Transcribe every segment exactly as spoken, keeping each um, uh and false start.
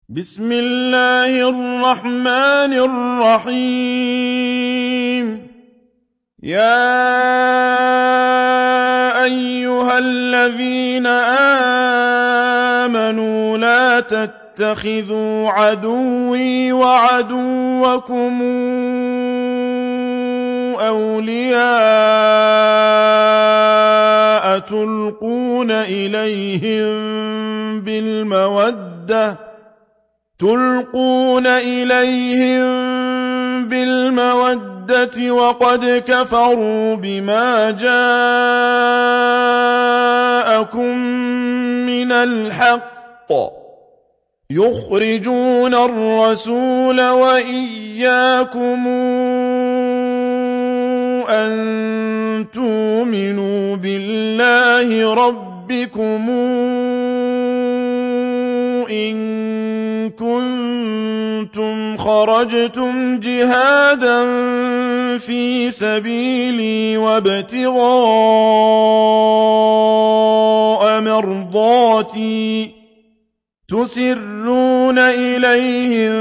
بسم الله الرحمن الرحيم. يا أيها الذين آمنوا لا تتخذوا عدوي وعدوكم أولياء تلقون إليهم بالمودة تلقون إليهم بالمودة وقد كفروا بما جاءكم من الحق يخرجون الرسول وإياكم أن تؤمنوا بالله ربكم إن كنتم خرجتم جهادا في سبيلي وابتغاء مرضاتي تسرون إليهم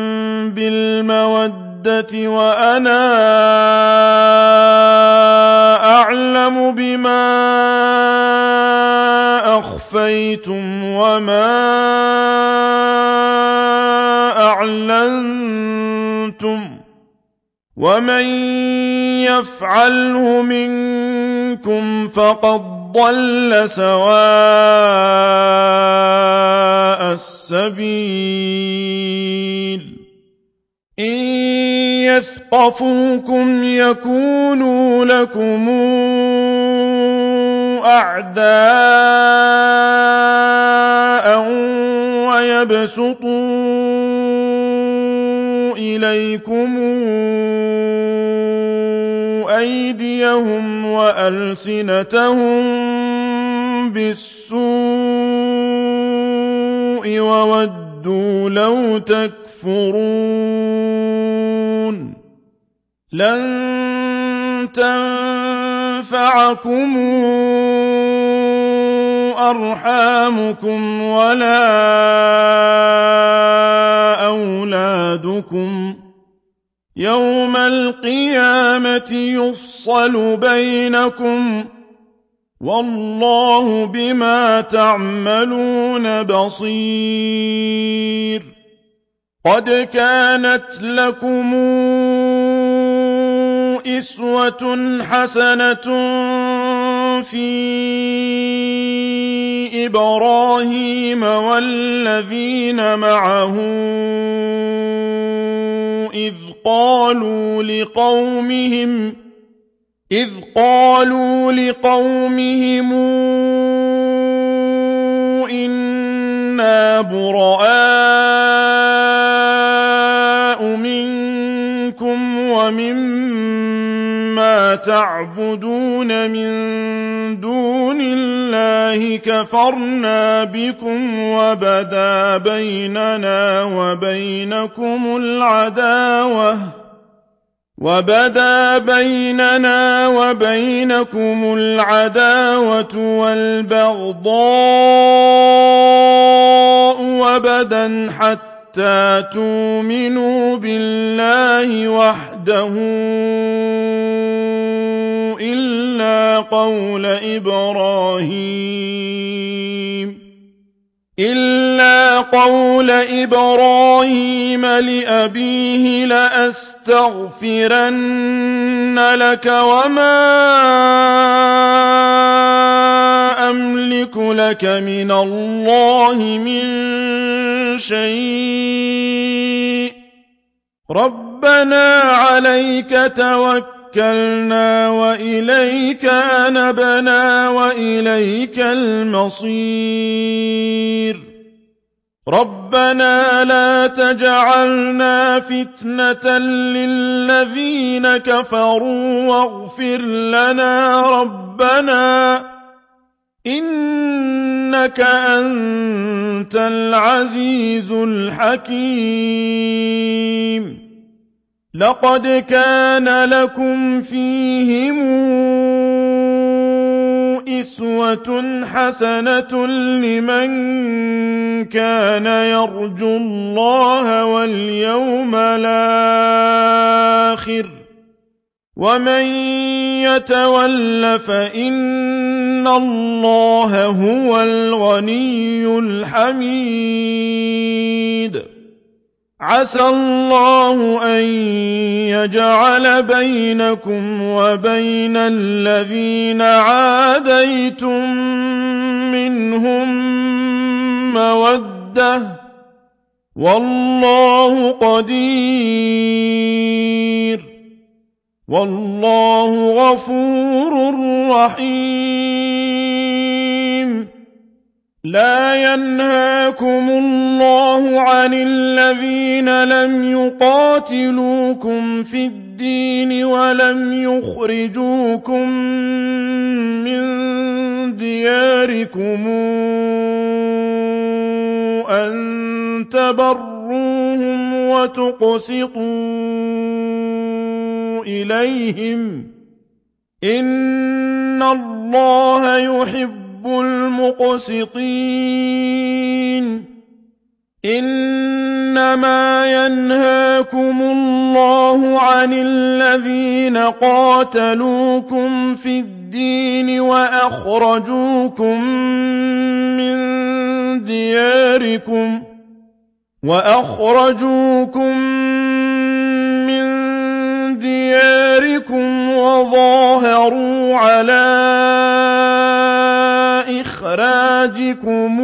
بالمودة وأنا أعلم بما أخفيتم وما أعلنتم ومن يفعله منكم فقد ضل سواء السبيل. إن يثقفوكم يكونوا لكم أعداء ويبسطوا إليكم أيديهم وألسنتهم بالسوء وودوا لو تكفرون. لن تنفعكم أرحامكم ولا أولادكم يوم القيامة يفصل بينكم والله بما تعملون بصير. قد كانت لكم أسوة حسنة في إبراهيم والذين معه إذ قالوا لقومهم إذ قالوا لقومهم إنا براء منكم ومما تعبدون من دون الله كفرنا بكم وبدا بيننا وبينكم العداوة وبدا بيننا وبينكم العداوة والبغضاء وبدا حتى تؤمنوا بالله وحده إلا قول إبراهيم إلا قول إبراهيم لأبيه لأستغفرن لك وما أملك لك من الله من شيء ربنا عليك توكلنا وإليك أنبنا وإليك المصير. ربنا لا تجعلنا فتنة للذين كفروا واغفر لنا ربنا إنك أنت العزيز الحكيم. لقد كان لكم فيهم أسوة حسنة لمن كان يرجو الله واليوم الآخر ومن يتول فإن الله هو الغني الحميد عسى الله أن يجعل بينكم وبين الذين عاديتم منهم مودة والله قدير والله غفور رحيم لا ينهاكم الله عن الذين لم يقاتلوكم في الدين ولم يخرجوكم من دياركم أن تبروهم وتقسطوا إليهم إن الله يحب المقسطين إنما ينهاكم الله عن الذين قاتلوكم في الدين وأخرجوكم من دياركم وأخرجوكم من دياركم وظاهروا على إخراجكم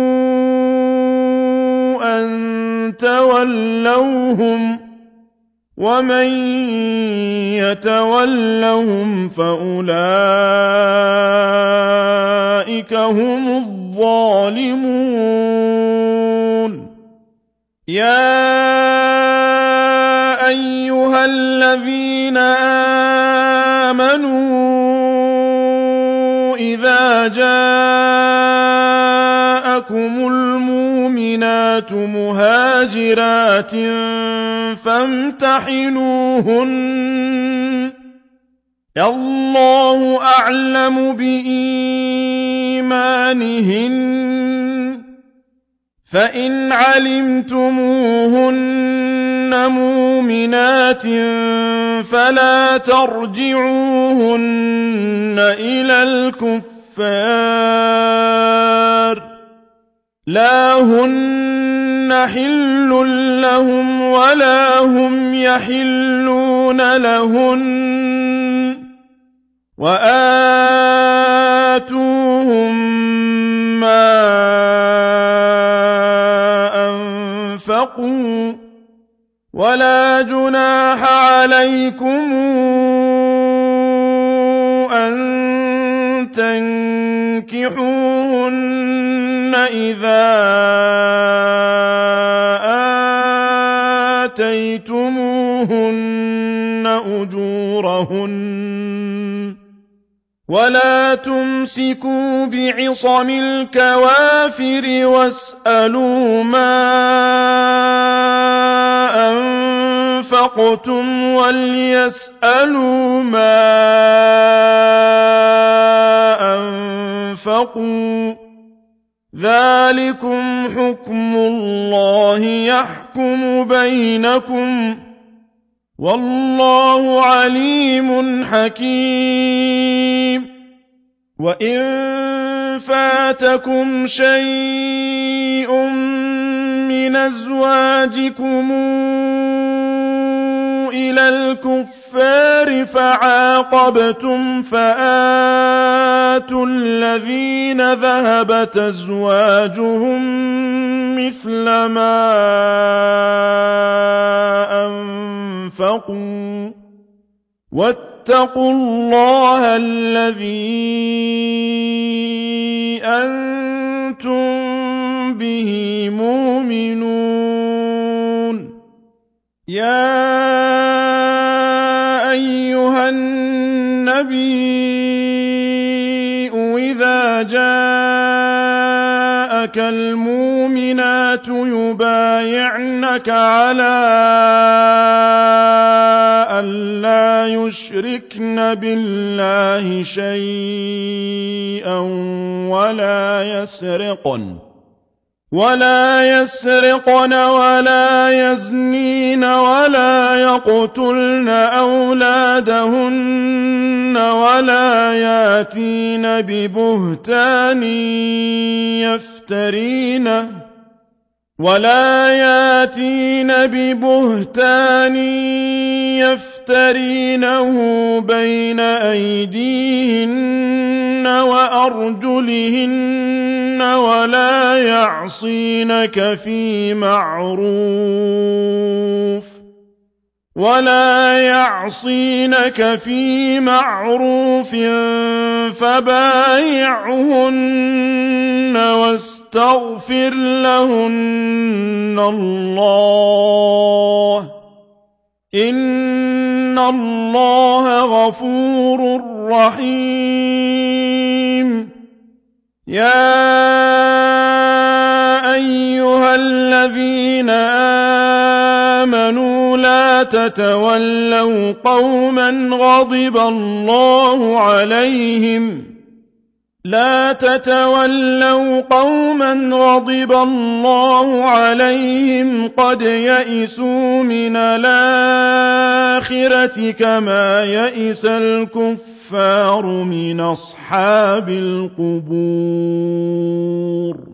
أن تولوهم ومن يتولهم فأولئك هم الظالمون يا أيها الذين آمنوا إذا جاءكم المؤمنات مهاجرات فامتحنوهن الله أعلم بإيمانهن فإن علمتموهن مؤمنات فلا ترجعوهن إلى الكفار لا هن حل لهم ولا هم يحلون لهن وآتوهم ما أنفقوا ولا جناح عليكم أن تنكحوهن إذا آتيتموهن أجورهن ولا تمسكوا بعصم الكوافر واسألوا ما أنفقتم وليسألوا ما أنفقوا ذلكم حكم الله يحكم بينكم والله عليم حكيم وإن فاتكم شيء من أزواجكم إلى الكفار فعاقبتم فآتوا الذين ذهبت أزواجهم مثل ما أنفقوا واتقوا الله الذي أنتم به مؤمنون يا أيها النبي إذا جاءك المؤمنات يبايعنك على ألا يشركن بالله شيئا ولا يسرقن ولا يسرقن ولا يزنين ولا يقتلن أولادهن ولا ياتين ببهتان يفترينه ولا ياتين ببهتان يفترينه بين أيديهن وأرجلهن ولا يعصينك في معروف ولا يعصينك في معروف فبايعهن واستغفر لهن الله إن الله غفور رحيم. يا أيها الذين آمنوا لا تتولوا قوما غضب الله عليهم لا تتولوا قوما غضب الله عليهم قد يئسوا من الآخرة كما يئس الكفار من أصحاب القبور.